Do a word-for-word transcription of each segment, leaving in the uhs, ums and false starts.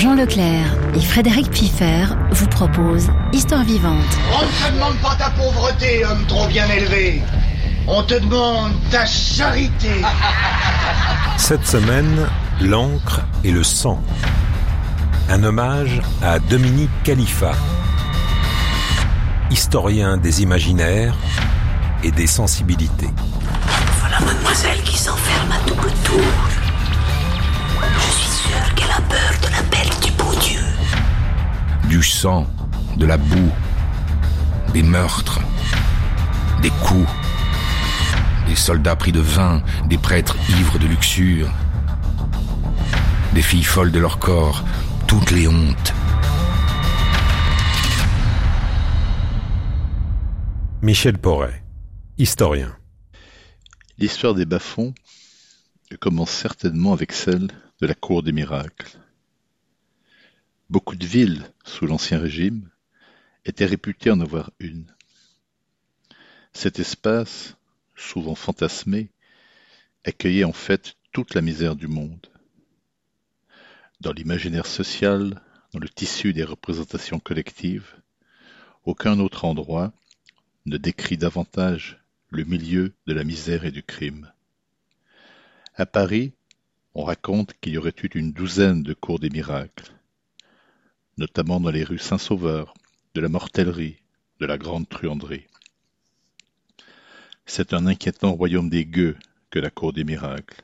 Jean Leclerc et Frédéric Piffer vous proposent Histoire vivante. On ne te demande pas ta pauvreté, homme trop bien élevé. On te demande ta charité. Cette semaine, l'encre et le sang. Un hommage à Dominique Khalifa, historien des imaginaires et des sensibilités. Voilà mademoiselle qui s'enferme à double tour. Je suis sûr qu'elle a peur de l'appel du bon Dieu. Du sang, de la boue, des meurtres, des coups, des soldats pris de vin, des prêtres ivres de luxure, des filles folles de leur corps, toutes les hontes. Michel Porret, historien. L'histoire des bas-fonds commence certainement avec celle de la cour des miracles. Beaucoup de villes, sous l'Ancien Régime, étaient réputées en avoir une. Cet espace, souvent fantasmé, accueillait en fait toute la misère du monde. Dans l'imaginaire social, dans le tissu des représentations collectives, aucun autre endroit ne décrit davantage le milieu de la misère et du crime. À Paris, on raconte qu'il y aurait eu une douzaine de cours des miracles, notamment dans les rues Saint-Sauveur, de la Mortellerie, de la Grande Truanderie. C'est un inquiétant royaume des gueux que la cour des miracles.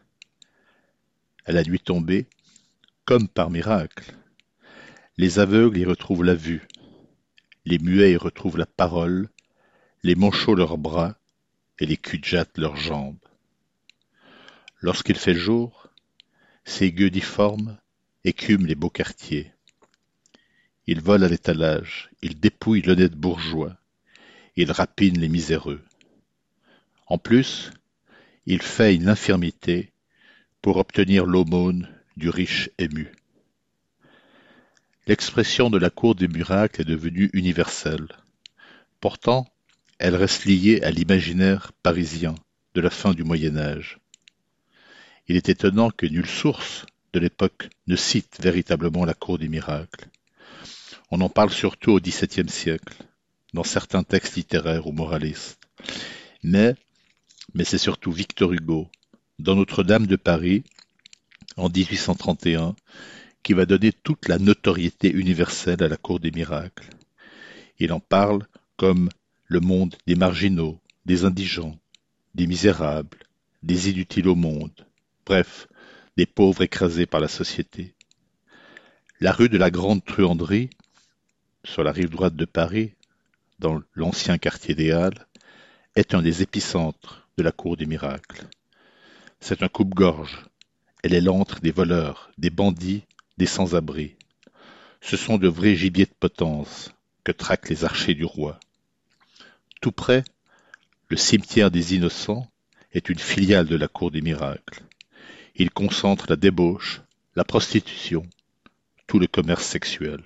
À la nuit tombée, comme par miracle, les aveugles y retrouvent la vue, les muets y retrouvent la parole, les manchots leurs bras et les cul-de-jatte leurs jambes. Lorsqu'il fait jour, ces gueux difformes écument les beaux quartiers. Ils volent à l'étalage, ils dépouillent l'honnête bourgeois, ils rapinent les miséreux. En plus, ils feignent l'infirmité pour obtenir l'aumône du riche ému. L'expression de la cour des miracles est devenue universelle. Pourtant, elle reste liée à l'imaginaire parisien de la fin du Moyen-Âge. Il est étonnant que nulle source de l'époque ne cite véritablement la cour des miracles. On en parle surtout au dix-septième siècle, dans certains textes littéraires ou moralistes. Mais, mais c'est surtout Victor Hugo, dans Notre-Dame de Paris, en dix-huit cent trente et un, qui va donner toute la notoriété universelle à la cour des miracles. Il en parle comme le monde des marginaux, des indigents, des misérables, des inutiles au monde, bref, des pauvres écrasés par la société. La rue de la Grande Truanderie, sur la rive droite de Paris, dans l'ancien quartier des Halles, est un des épicentres de la cour des miracles. C'est un coupe-gorge. Elle est l'antre des voleurs, des bandits, des sans-abri. Ce sont de vrais gibiers de potence que traquent les archers du roi. Tout près, le cimetière des innocents est une filiale de la cour des miracles. Il concentre la débauche, la prostitution, tout le commerce sexuel.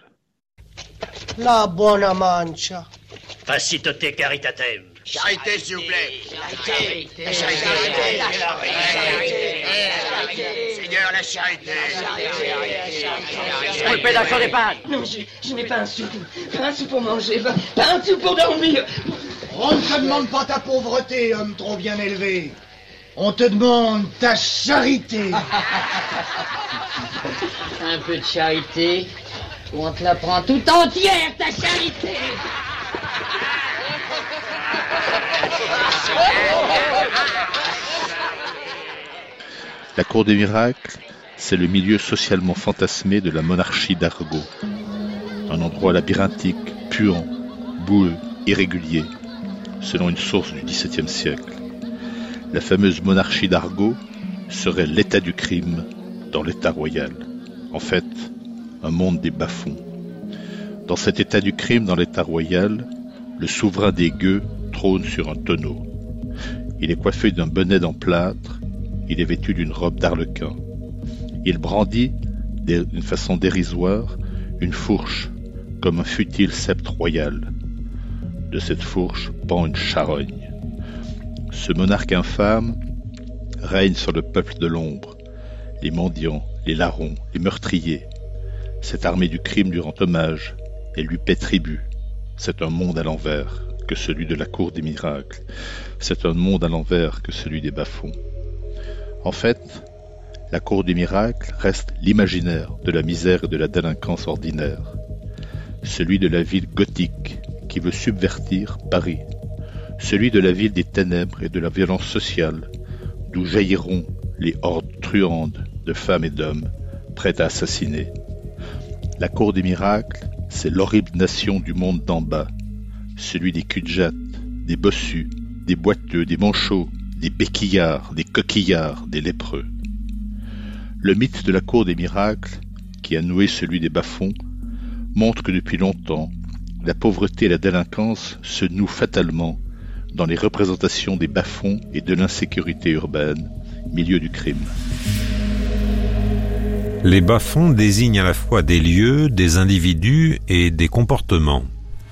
La buona mancia. Facitote caritatem. Charité, s'il vous plaît. Charité. Seigneur, la charité. Un pédacho des pâtes. Non, je, je n'ai pas un sou. Pas un sou pour manger, pas, pas un sou pour dormir. On ne te demande pas ta pauvreté, homme trop bien élevé. On te demande ta charité. Un peu de charité, ou on te la prend tout entière, ta charité. La cour des miracles, c'est le milieu socialement fantasmé de la monarchie d'Argot. Un endroit labyrinthique, puant, boueux, irrégulier, selon une source du dix-septième siècle. La fameuse monarchie d'Argot serait l'état du crime dans l'état royal. En fait, un monde des bas-fonds. Dans cet état du crime dans l'état royal, le souverain des gueux trône sur un tonneau. Il est coiffé d'un bonnet en plâtre, il est vêtu d'une robe d'arlequin. Il brandit, d'une façon dérisoire, une fourche, comme un futile sceptre royal. De cette fourche pend une charogne. Ce monarque infâme règne sur le peuple de l'ombre, les mendiants, les larrons, les meurtriers. Cette armée du crime lui rend hommage et lui paie tribut. C'est un monde à l'envers que celui de la cour des miracles. C'est un monde à l'envers que celui des bas-fonds. En fait, la cour des miracles reste l'imaginaire de la misère et de la délinquance ordinaire. Celui de la ville gothique qui veut subvertir Paris. Celui de la ville des ténèbres et de la violence sociale, d'où jailliront les hordes truandes de femmes et d'hommes prêtes à assassiner. La cour des miracles, c'est l'horrible nation du monde d'en bas, celui des cul-de-jatte, des bossus, des boiteux, des manchots, des béquillards, des coquillards, des lépreux. Le mythe de la cour des miracles, qui a noué celui des bas-fonds, montre que depuis longtemps, la pauvreté et la délinquance se nouent fatalement dans les représentations des bas-fonds et de l'insécurité urbaine, milieu du crime. Les bas-fonds désignent à la fois des lieux, des individus et des comportements.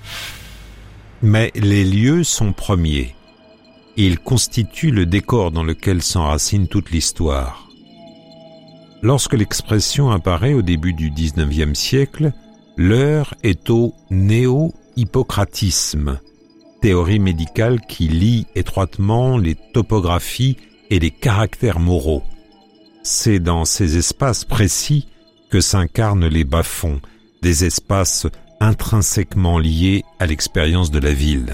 Mais les lieux sont premiers. Ils constituent le décor dans lequel s'enracine toute l'histoire. Lorsque l'expression apparaît au début du dix-neuvième siècle, l'heure est au néo-hippocratisme, théorie médicale qui lie étroitement les topographies et les caractères moraux. C'est dans ces espaces précis que s'incarnent les bas-fonds, des espaces intrinsèquement liés à l'expérience de la ville.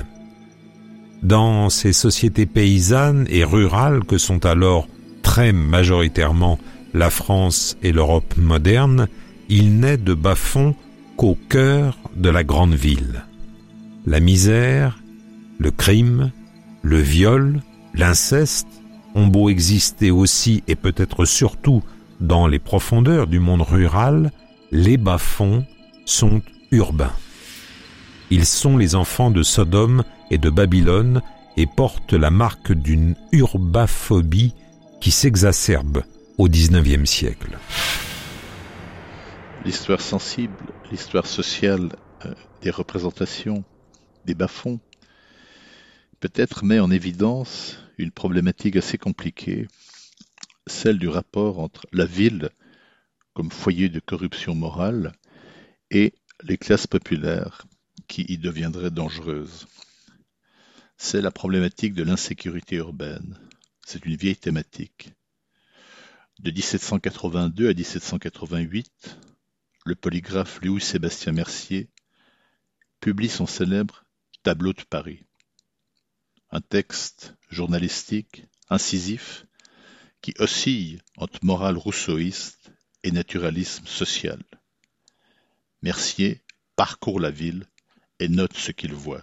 Dans ces sociétés paysannes et rurales que sont alors très majoritairement la France et l'Europe moderne, il n'est de bas-fonds qu'au cœur de la grande ville. La misère, le crime, le viol, l'inceste ont beau exister aussi et peut-être surtout dans les profondeurs du monde rural, les bas-fonds sont urbains. Ils sont les enfants de Sodome et de Babylone et portent la marque d'une urbaphobie qui s'exacerbe au dix-neuvième siècle. L'histoire sensible, l'histoire sociale euh, des représentations des bas-fonds peut-être met en évidence une problématique assez compliquée, celle du rapport entre la ville comme foyer de corruption morale et les classes populaires qui y deviendraient dangereuses. C'est la problématique de l'insécurité urbaine. C'est une vieille thématique. De dix-sept cent quatre-vingt-deux à dix-sept cent quatre-vingt-huit, le polygraphe Louis-Sébastien Mercier publie son célèbre Tableau de Paris. Un texte journalistique, incisif, qui oscille entre morale rousseauiste et naturalisme social. Mercier parcourt la ville et note ce qu'il voit.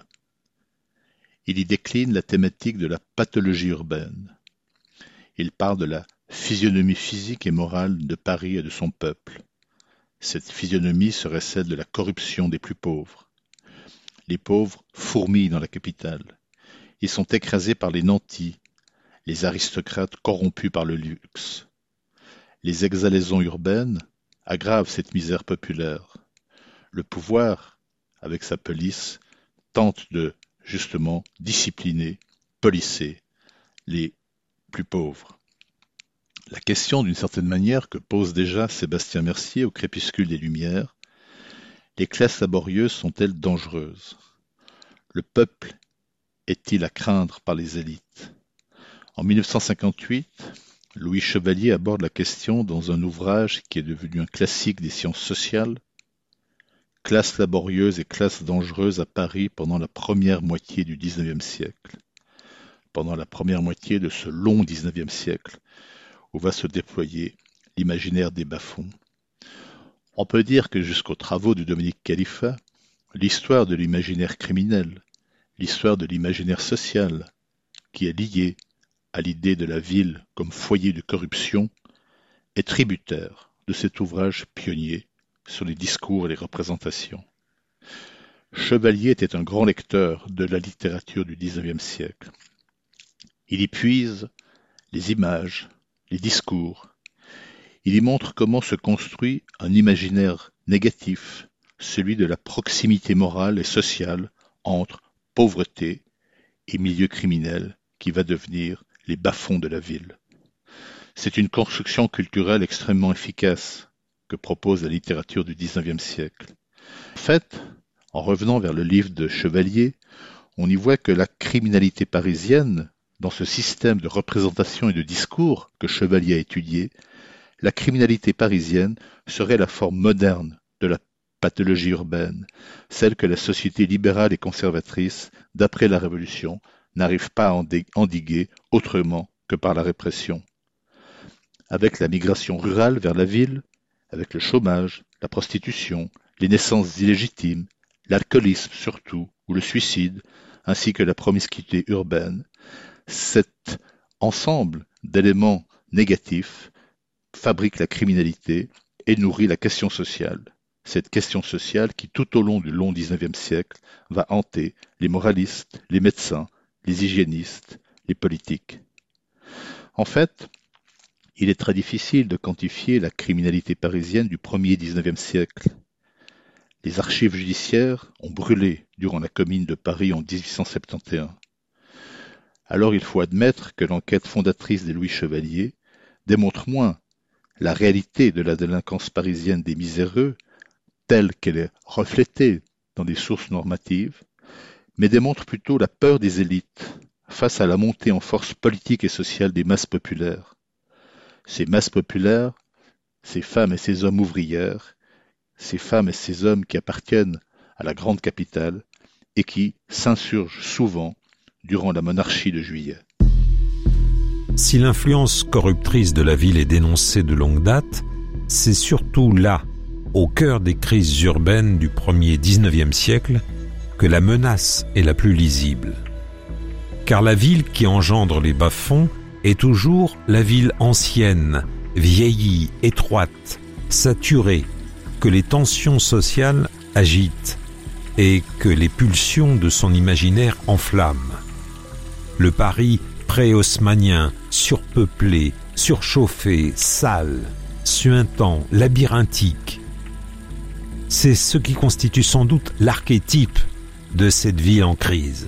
Il y décline la thématique de la pathologie urbaine. Il parle de la physionomie physique et morale de Paris et de son peuple. Cette physionomie serait celle de la corruption des plus pauvres. Les pauvres fourmillent dans la capitale. Ils sont écrasés par les nantis, les aristocrates corrompus par le luxe. Les exhalaisons urbaines aggravent cette misère populaire. Le pouvoir, avec sa police, tente de, justement, discipliner, policer les plus pauvres. La question, d'une certaine manière, que pose déjà Sébastien Mercier au crépuscule des Lumières, les classes laborieuses sont-elles dangereuses? Le peuple est-il à craindre par les élites? En mille neuf cent cinquante-huit, Louis Chevalier aborde la question dans un ouvrage qui est devenu un classique des sciences sociales, Classes laborieuses et classes dangereuses à Paris pendant la première moitié du dix-neuvième siècle. Pendant la première moitié de ce long dix-neuvième siècle, où va se déployer l'imaginaire des bas-fonds. On peut dire que jusqu'aux travaux de Dominique Khalifa, l'histoire de l'imaginaire criminel, l'histoire de l'imaginaire social, qui est liée à l'idée de la ville comme foyer de corruption, est tributaire de cet ouvrage pionnier sur les discours et les représentations. Chevalier était un grand lecteur de la littérature du dix-neuvième siècle. Il y puise les images, les discours. Il y montre comment se construit un imaginaire négatif, celui de la proximité morale et sociale entre pauvreté et milieu criminel qui va devenir les bas-fonds de la ville. C'est une construction culturelle extrêmement efficace que propose la littérature du dix-neuvième siècle. En fait, en revenant vers le livre de Chevalier, on y voit que la criminalité parisienne, dans ce système de représentation et de discours que Chevalier a étudié, la criminalité parisienne serait la forme moderne de la pathologie urbaine, celle que la société libérale et conservatrice, d'après la Révolution, n'arrive pas à endiguer autrement que par la répression. Avec la migration rurale vers la ville, avec le chômage, la prostitution, les naissances illégitimes, l'alcoolisme surtout, ou le suicide, ainsi que la promiscuité urbaine, cet ensemble d'éléments négatifs fabrique la criminalité et nourrit la question sociale. Cette question sociale qui, tout au long du long dix-neuvième siècle, va hanter les moralistes, les médecins, les hygiénistes, les politiques. En fait, il est très difficile de quantifier la criminalité parisienne du premier dix-neuvième siècle. Les archives judiciaires ont brûlé durant la Commune de Paris en dix-huit cent soixante et onze. Alors il faut admettre que l'enquête fondatrice des Louis Chevalier démontre moins la réalité de la délinquance parisienne des miséreux, telle qu'elle est reflétée dans des sources normatives, mais démontre plutôt la peur des élites face à la montée en force politique et sociale des masses populaires. Ces masses populaires, ces femmes et ces hommes ouvrières, ces femmes et ces hommes qui appartiennent à la grande capitale et qui s'insurgent souvent durant la monarchie de Juillet. Si l'influence corruptrice de la ville est dénoncée de longue date, c'est surtout là, au cœur des crises urbaines du premier dix-neuvième siècle, que la menace est la plus lisible. Car la ville qui engendre les bas-fonds est toujours la ville ancienne, vieillie, étroite, saturée, que les tensions sociales agitent et que les pulsions de son imaginaire enflamment. Le Paris pré-haussmannien, surpeuplé, surchauffé, sale, suintant, labyrinthique. C'est ce qui constitue sans doute l'archétype de cette ville en crise.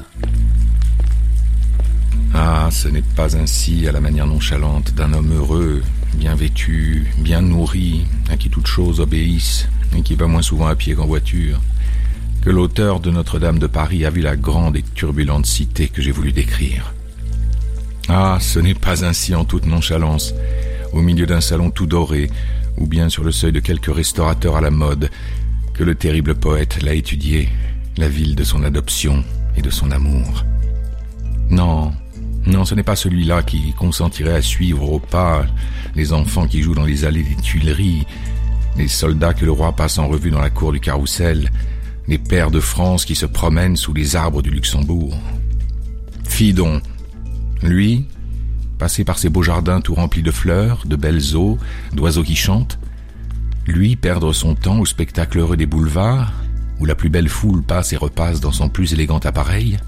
Ah, ce n'est pas ainsi à la manière nonchalante d'un homme heureux, bien vêtu, bien nourri, à qui toute chose obéisse, et qui va moins souvent à pied qu'en voiture, que l'auteur de Notre-Dame de Paris a vu la grande et turbulente cité que j'ai voulu décrire. Ah, ce n'est pas ainsi en toute nonchalance, au milieu d'un salon tout doré, ou bien sur le seuil de quelque restaurateur à la mode, que le terrible poète l'a étudié, la ville de son adoption et de son amour. Non, non, ce n'est pas celui-là qui consentirait à suivre au pas les enfants qui jouent dans les allées des Tuileries, les soldats que le roi passe en revue dans la cour du Carrousel, les pairs de France qui se promènent sous les arbres du Luxembourg. Fidon, lui, passé par ces beaux jardins tout remplis de fleurs, de belles eaux, d'oiseaux qui chantent, lui perdre son temps au spectacle heureux des boulevards, où la plus belle foule passe et repasse dans son plus élégant appareil,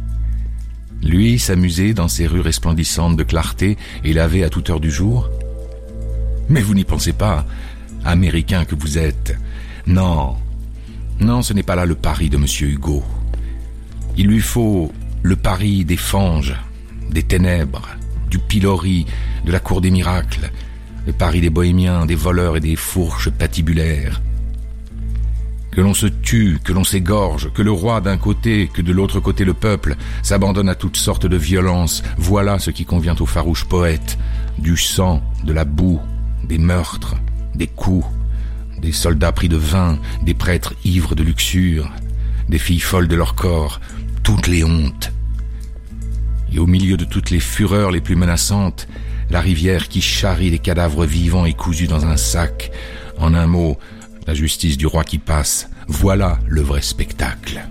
lui s'amuser dans ces rues resplendissantes de clarté et laver à toute heure du jour. Mais vous n'y pensez pas, Américain que vous êtes. Non, non, ce n'est pas là le Paris de Monsieur Hugo. Il lui faut le Paris des fanges, des ténèbres, du pilori, de la cour des miracles, le Paris des bohémiens, des voleurs et des fourches patibulaires. Que l'on se tue, que l'on s'égorge, que le roi d'un côté, que de l'autre côté le peuple, s'abandonne à toutes sortes de violences, voilà ce qui convient au farouche poète. Du sang, de la boue, des meurtres, des coups, des soldats pris de vin, des prêtres ivres de luxure, des filles folles de leur corps, toutes les hontes. Et au milieu de toutes les fureurs les plus menaçantes, la rivière qui charrie les cadavres vivants et cousus dans un sac. En un mot, la justice du roi qui passe, voilà le vrai spectacle.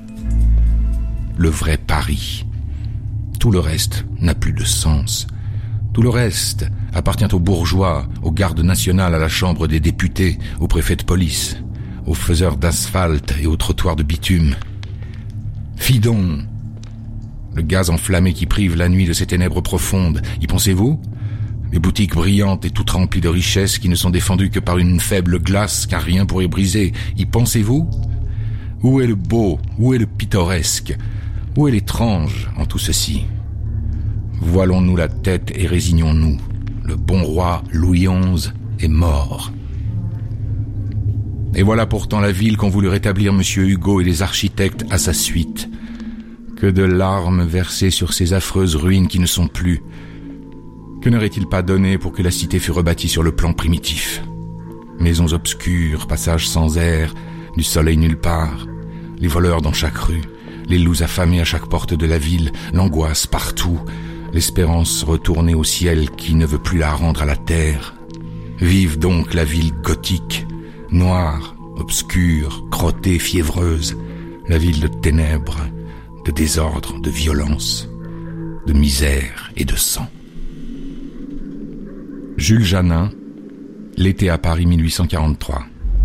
Le vrai Paris. Tout le reste n'a plus de sens. Tout le reste appartient aux bourgeois, aux gardes nationales, à la chambre des députés, aux préfets de police, aux faiseurs d'asphalte et aux trottoirs de bitume. Fidon, le gaz enflammé qui prive la nuit de ses ténèbres profondes, y pensez-vous ? Les boutiques brillantes et toutes remplies de richesses qui ne sont défendues que par une faible glace car rien pourrait briser, y pensez-vous ? Où est le beau ? Où est le pittoresque ? Où est l'étrange en tout ceci ? Voilons-nous la tête et résignons-nous. Le bon roi Louis onze est mort. Et voilà pourtant la ville qu'ont voulu rétablir Monsieur Hugo et les architectes à sa suite. Que de larmes versées sur ces affreuses ruines qui ne sont plus. Que n'aurait-il pas donné pour que la cité fût rebâtie sur le plan primitif? Maisons obscures, passages sans air, du soleil nulle part, les voleurs dans chaque rue, les loups affamés à chaque porte de la ville, l'angoisse partout, l'espérance retournée au ciel qui ne veut plus la rendre à la terre. Vive donc la ville gothique, noire, obscure, crottée, fiévreuse, la ville de ténèbres, de désordre, de violence, de misère et de sang. Jules Janin, L'été à Paris mille huit cent quarante-trois.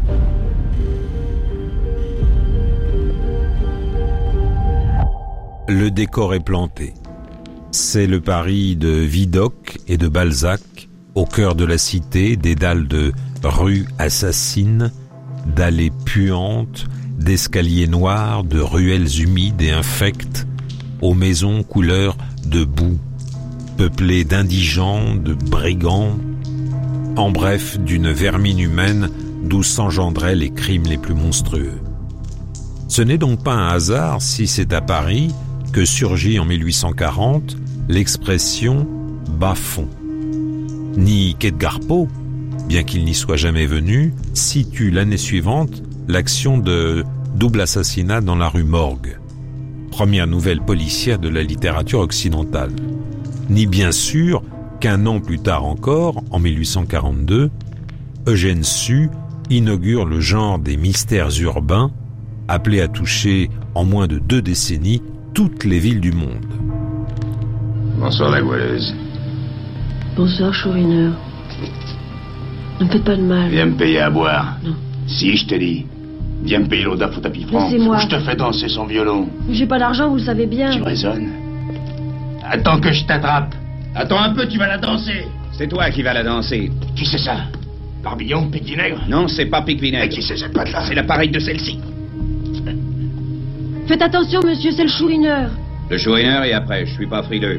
Le décor est planté. C'est le Paris de Vidocq et de Balzac, au cœur de la cité, des dalles de rues assassines, d'allées puantes, d'escaliers noirs, de ruelles humides et infectes, aux maisons couleur de boue, peuplées d'indigents, de brigands, en bref, d'une vermine humaine d'où s'engendraient les crimes les plus monstrueux. Ce n'est donc pas un hasard si c'est à Paris que surgit en mille huit cent quarante l'expression « bas-fond ». Ni qu'Edgar Poe, bien qu'il n'y soit jamais venu, situe l'année suivante l'action de double assassinat dans la rue Morgue, première nouvelle policière de la littérature occidentale. Ni bien sûr qu'un an plus tard encore, en mille huit cent quarante-deux, Eugène Sue inaugure le genre des mystères urbains, appelé à toucher en moins de deux décennies toutes les villes du monde. Bonsoir la goualeuse. Bonsoir Chourineur. Ne me faites pas de mal. Viens me payer à boire. Non. Si, je te dis. Viens me payer l'eau d'un faux tapis franc. Laissez-moi. Ou je te fais danser son violon. J'ai pas d'argent, vous le savez bien. Tu raisonnes. Attends que je t'attrape. Attends un peu, tu vas la danser. C'est toi qui vas la danser. Qui c'est ça? Barbillon, Pic Vinaigre? Non, c'est pas Pic Vinaigre. Et qui c'est cette patte-là? C'est l'appareil de celle-ci. Faites attention, monsieur, c'est le Chourineur. Le Chourineur et après, je suis pas frileux.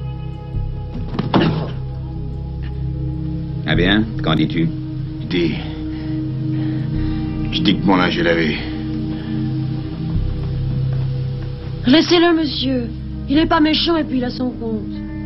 Ah bien, qu'en dis-tu? Je dis... Je dis que mon linge est lavé. Laissez-le, monsieur. Il est pas méchant et puis il a son compte.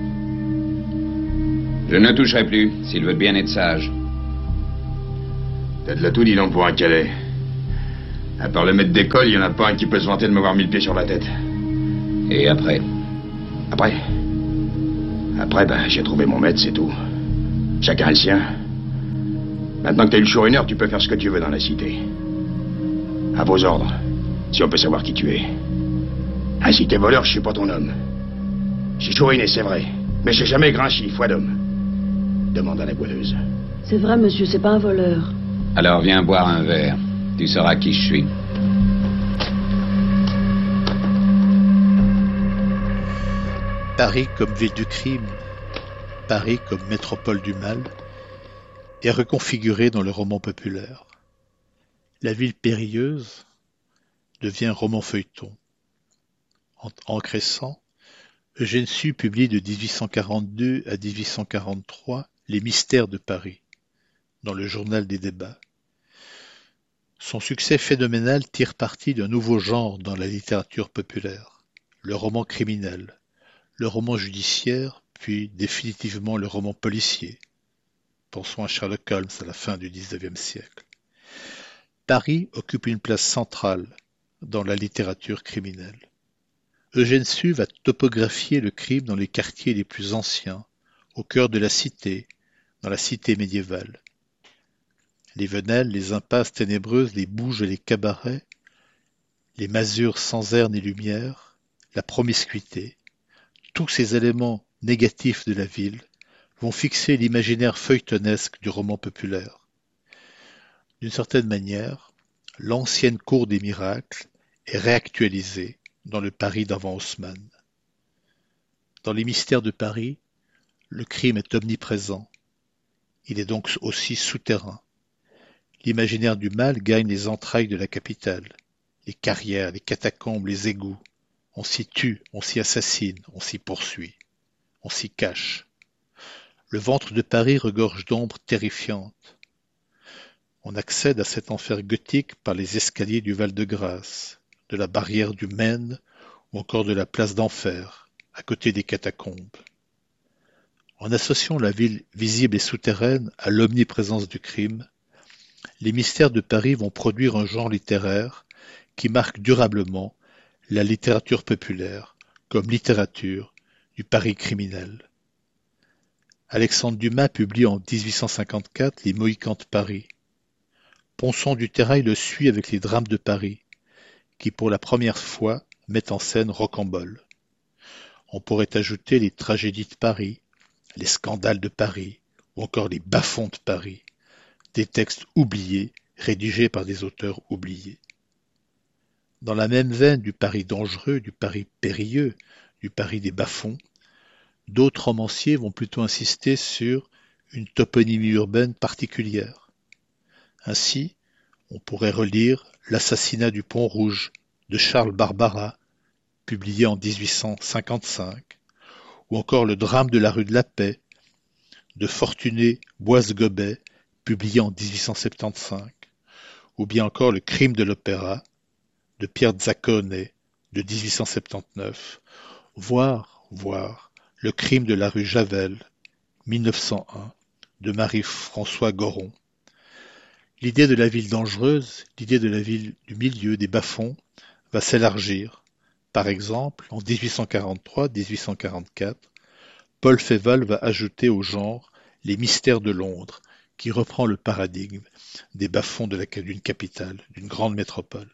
Je ne toucherai plus, s'il veut bien être sage. T'as de la tout, dis donc, pour un Calais. À part le maître d'école, il y en a pas un qui peut se vanter de m'avoir mis le pied sur la tête. Et après? Après? Après, ben, j'ai trouvé mon maître, c'est tout. Chacun le sien. Maintenant que t'as eu le Chourineur, tu peux faire ce que tu veux dans la cité. À vos ordres, si on peut savoir qui tu es. Ah, si t'es voleur, je suis pas ton homme. J'ai chouriné, c'est vrai. Mais j'ai jamais grinchi, foi d'homme. Demande à la goualeuse. C'est vrai, monsieur, c'est pas un voleur. Alors viens boire un verre. Tu sauras qui je suis. Paris comme ville du crime, Paris comme métropole du mal, est reconfiguré dans le roman populaire. La ville périlleuse devient roman feuilleton. En, en Crescent, Eugène Sue publie de dix-huit cent quarante-deux à dix-huit cent quarante-trois Les mystères de Paris, dans le journal des débats. Son succès phénoménal tire parti d'un nouveau genre dans la littérature populaire, le roman criminel, le roman judiciaire, puis définitivement le roman policier. Pensons à Sherlock Holmes à la fin du dix-neuvième siècle. Paris occupe une place centrale dans la littérature criminelle. Eugène Sue va topographier le crime dans les quartiers les plus anciens, au cœur de la cité, dans la cité médiévale. Les venelles, les impasses ténébreuses, les bouges et les cabarets, les masures sans air ni lumière, la promiscuité, tous ces éléments négatifs de la ville vont fixer l'imaginaire feuilletonesque du roman populaire. D'une certaine manière, l'ancienne cour des miracles est réactualisée dans le Paris d'avant Haussmann. Dans les mystères de Paris, le crime est omniprésent. Il est donc aussi souterrain. L'imaginaire du mal gagne les entrailles de la capitale, les carrières, les catacombes, les égouts. On s'y tue, on s'y assassine, on s'y poursuit, on s'y cache. Le ventre de Paris regorge d'ombres terrifiantes. On accède à cet enfer gothique par les escaliers du Val-de-Grâce, de la barrière du Maine ou encore de la place d'Enfer, à côté des catacombes. En associant la ville visible et souterraine à l'omniprésence du crime, les mystères de Paris vont produire un genre littéraire qui marque durablement la littérature populaire comme littérature du Paris criminel. Alexandre Dumas publie en dix-huit cent cinquante-quatre Les Mohicans de Paris. Ponson du Terrail le suit avec les Drames de Paris, qui pour la première fois mettent en scène Rocambole. On pourrait ajouter les Tragédies de Paris, les Scandales de Paris, ou encore les Bas-fonds de Paris, des textes oubliés, rédigés par des auteurs oubliés. Dans la même veine du Paris dangereux, du Paris périlleux, du Paris des bas-fonds, d'autres romanciers vont plutôt insister sur une toponymie urbaine particulière. Ainsi, on pourrait relire L'assassinat du Pont Rouge de Charles Barbara, publié en dix-huit cent cinquante-cinq, ou encore Le drame de la rue de la Paix de Fortuné Boise-Gobet, publié en dix-huit cent soixante-quinze, ou bien encore Le crime de l'opéra de Pierre Zaccone de dix-huit cent soixante-dix-neuf, voire, voire Le crime de la rue Javel, mille neuf cent un, de Marie-François Goron. L'idée de la ville dangereuse, l'idée de la ville du milieu, des bas-fonds, va s'élargir. Par exemple, en dix-huit cent quarante-trois à dix-huit cent quarante-quatre, Paul Féval va ajouter au genre Les mystères de Londres, qui reprend le paradigme des bas-fonds de la, d'une capitale, d'une grande métropole.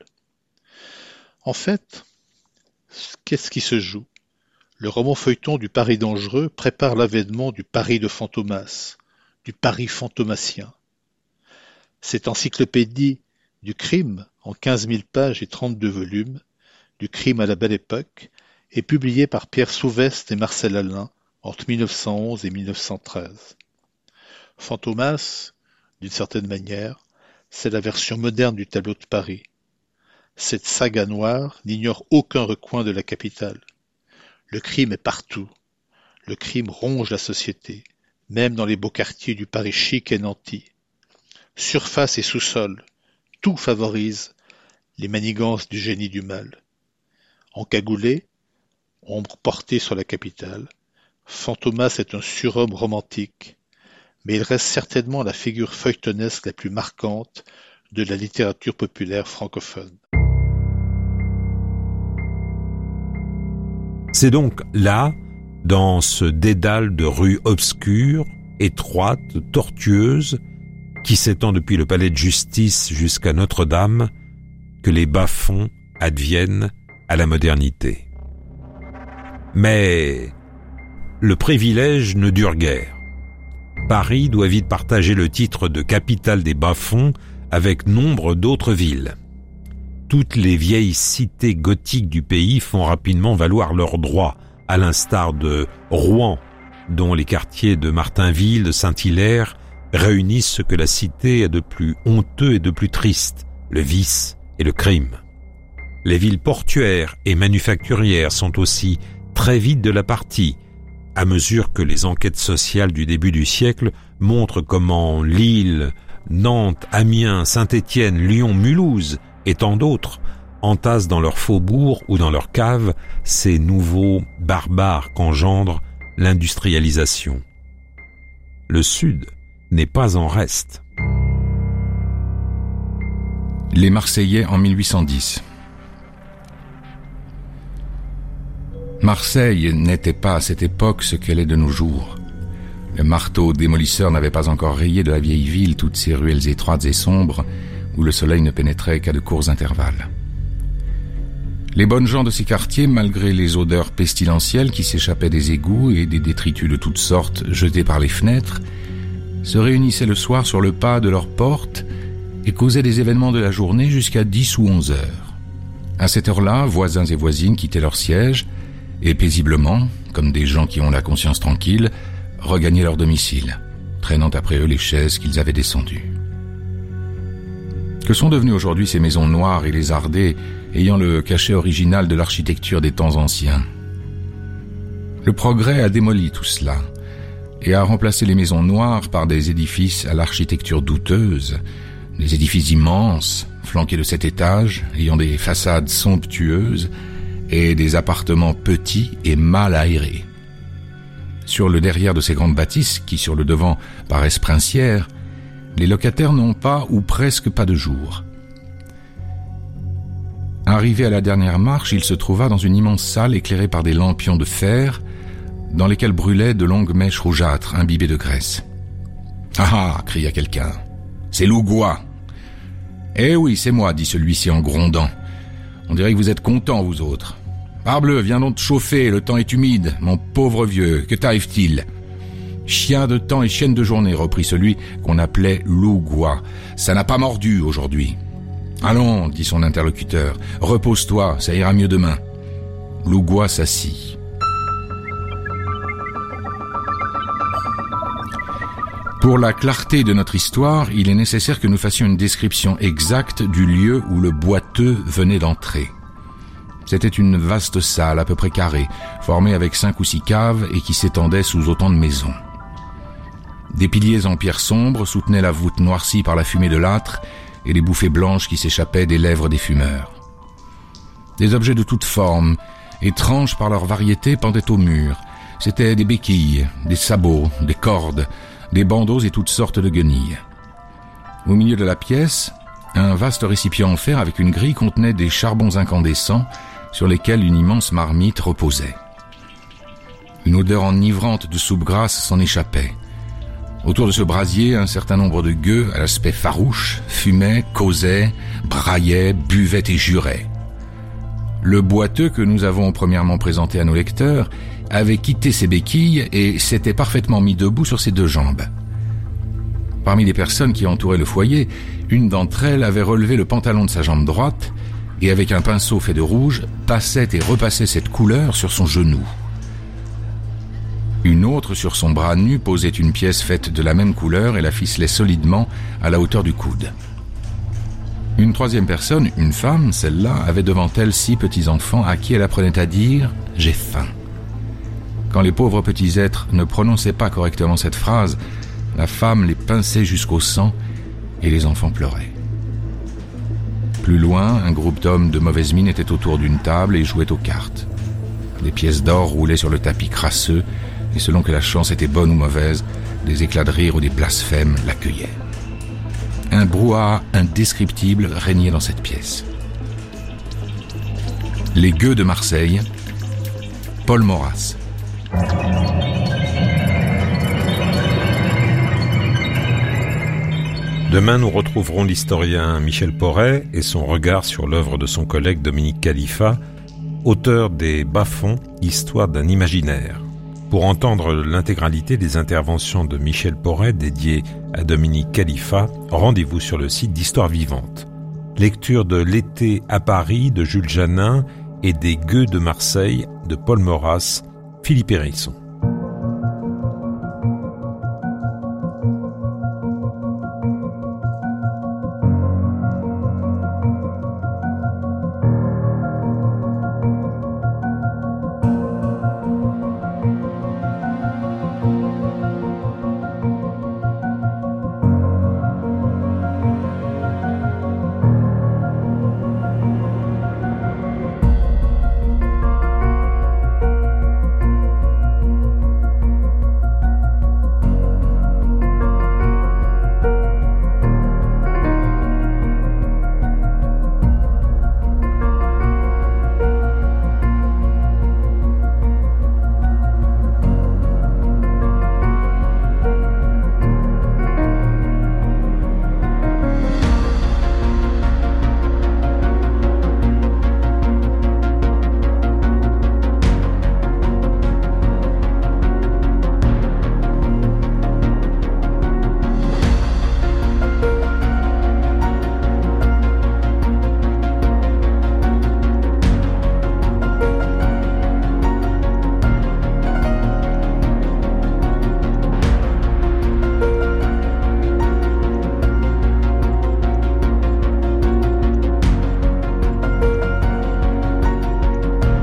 En fait, qu'est-ce qui se joue? Le roman feuilleton du Paris dangereux prépare l'avènement du Paris de Fantomas, du Paris fantomasien. Cette encyclopédie du crime, en quinze mille pages et trente-deux volumes, du crime à la belle époque, est publiée par Pierre Souvestre et Marcel Alain entre mille neuf cent onze et mille neuf cent treize. Fantomas, d'une certaine manière, c'est la version moderne du tableau de Paris. Cette saga noire n'ignore aucun recoin de la capitale. Le crime est partout. Le crime ronge la société, même dans les beaux quartiers du Paris chic et nanti. Surface et sous-sol, tout favorise les manigances du génie du mal. Encagoulé, ombre portée sur la capitale, Fantomas est un surhomme romantique, mais il reste certainement la figure feuilletonesque la plus marquante de la littérature populaire francophone. C'est donc là, dans ce dédale de rues obscures, étroites, tortueuses, qui s'étend depuis le palais de justice jusqu'à Notre-Dame, que les bas-fonds adviennent à la modernité. Mais le privilège ne dure guère. Paris doit vite partager le titre de capitale des bas-fonds avec nombre d'autres villes. Toutes les vieilles cités gothiques du pays font rapidement valoir leurs droits, à l'instar de Rouen, dont les quartiers de Martinville, de Saint-Hilaire réunissent ce que la cité a de plus honteux et de plus triste, le vice et le crime. Les villes portuaires et manufacturières sont aussi très vite de la partie, à mesure que les enquêtes sociales du début du siècle montrent comment Lille, Nantes, Amiens, Saint-Étienne, Lyon, Mulhouse et tant d'autres entassent dans leurs faubourgs ou dans leurs caves ces nouveaux barbares qu'engendre l'industrialisation. Le Sud n'est pas en reste. Les Marseillais en mille huit cent dix. Marseille n'était pas à cette époque ce qu'elle est de nos jours. Le marteau démolisseur n'avait pas encore rayé de la vieille ville toutes ces ruelles étroites et sombres où le soleil ne pénétrait qu'à de courts intervalles. Les bonnes gens de ces quartiers, malgré les odeurs pestilentielles qui s'échappaient des égouts et des détritus de toutes sortes jetés par les fenêtres, se réunissaient le soir sur le pas de leurs portes et causaient des événements de la journée jusqu'à dix ou onze heures. À cette heure-là, voisins et voisines quittaient leur siège et paisiblement, comme des gens qui ont la conscience tranquille, regagnaient leur domicile, traînant après eux les chaises qu'ils avaient descendues. Que sont devenues aujourd'hui ces maisons noires et lézardées ayant le cachet original de l'architecture des temps anciens? Le progrès a démoli tout cela et a remplacé les maisons noires par des édifices à l'architecture douteuse, Des édifices immenses, flanqués de sept étages, ayant des façades somptueuses, et des appartements petits et mal aérés. Sur le derrière de ces grandes bâtisses, qui sur le devant paraissent princières, les locataires n'ont pas ou presque pas de jour. Arrivé à la dernière marche, il se trouva dans une immense salle éclairée par des lampions de fer, dans lesquels brûlaient de longues mèches rougeâtres imbibées de graisse. « Ah ah !» cria quelqu'un. « C'est Lougois !»« Eh oui, c'est moi !» dit celui-ci en grondant. « On dirait que vous êtes contents, vous autres. Parbleu, viens donc te chauffer, le temps est humide, mon pauvre vieux, que t'arrive-t-il ?» « Chien de temps et chienne de journée, reprit celui qu'on appelait Lougois. Ça n'a pas mordu aujourd'hui. »« Allons, dit son interlocuteur, repose-toi, ça ira mieux demain. » Lougois s'assit. Pour la clarté de notre histoire, il est nécessaire que nous fassions une description exacte du lieu où le boiteux venait d'entrer. C'était une vaste salle à peu près carrée, formée avec cinq ou six caves et qui s'étendait sous autant de maisons. Des piliers en pierre sombre soutenaient la voûte noircie par la fumée de l'âtre et les bouffées blanches qui s'échappaient des lèvres des fumeurs. Des objets de toutes formes, étranges par leur variété, pendaient au mur. C'étaient des béquilles, des sabots, des cordes, des bandeaux et toutes sortes de guenilles. Au milieu de la pièce, un vaste récipient en fer avec une grille contenait des charbons incandescents sur lesquels une immense marmite reposait. Une odeur enivrante de soupe grasse s'en échappait. Autour de ce brasier, un certain nombre de gueux, à l'aspect farouche, fumaient, causaient, braillaient, buvaient et juraient. Le boiteux que nous avons premièrement présenté à nos lecteurs avait quitté ses béquilles et s'était parfaitement mis debout sur ses deux jambes. Parmi les personnes qui entouraient le foyer, une d'entre elles avait relevé le pantalon de sa jambe droite et avec un pinceau fait de rouge, passait et repassait cette couleur sur son genou. Une autre, sur son bras nu, posait une pièce faite de la même couleur et la ficelait solidement à la hauteur du coude. Une troisième personne, une femme, celle-là, avait devant elle six petits-enfants à qui elle apprenait à dire « j'ai faim ». Quand les pauvres petits êtres ne prononçaient pas correctement cette phrase, la femme les pinçait jusqu'au sang et les enfants pleuraient. Plus loin, un groupe d'hommes de mauvaise mine était autour d'une table et jouait aux cartes. Des pièces d'or roulaient sur le tapis crasseux et selon que la chance était bonne ou mauvaise, des éclats de rire ou des blasphèmes l'accueillaient. Un brouhaha indescriptible régnait dans cette pièce. Les gueux de Marseille, Paul Maurras. Demain, nous retrouverons l'historien Michel Porret et son regard sur l'œuvre de son collègue Dominique Khalifa, auteur des Bas-fonds, Histoire d'un imaginaire. Pour entendre l'intégralité des interventions de Michel Porret dédiées à Dominique Khalifa, rendez-vous sur le site d'Histoire Vivante. Lecture de L'été à Paris de Jules Janin et des Gueux de Marseille de Paul Maurras, Philippe Hérisson.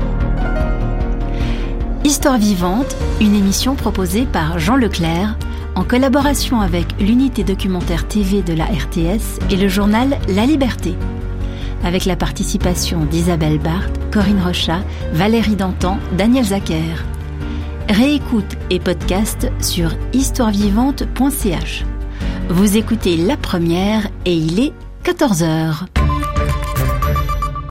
Histoire vivante, une émission proposée par Jean Leclerc en collaboration avec l'unité documentaire T V de la R T S et le journal La Liberté. Avec la participation d'Isabelle Barthes, Corinne Rochat, Valérie Dantan, Daniel Zacher. Réécoute et podcast sur histoire vivante point c h. Vous écoutez La Première et il est quatorze heures.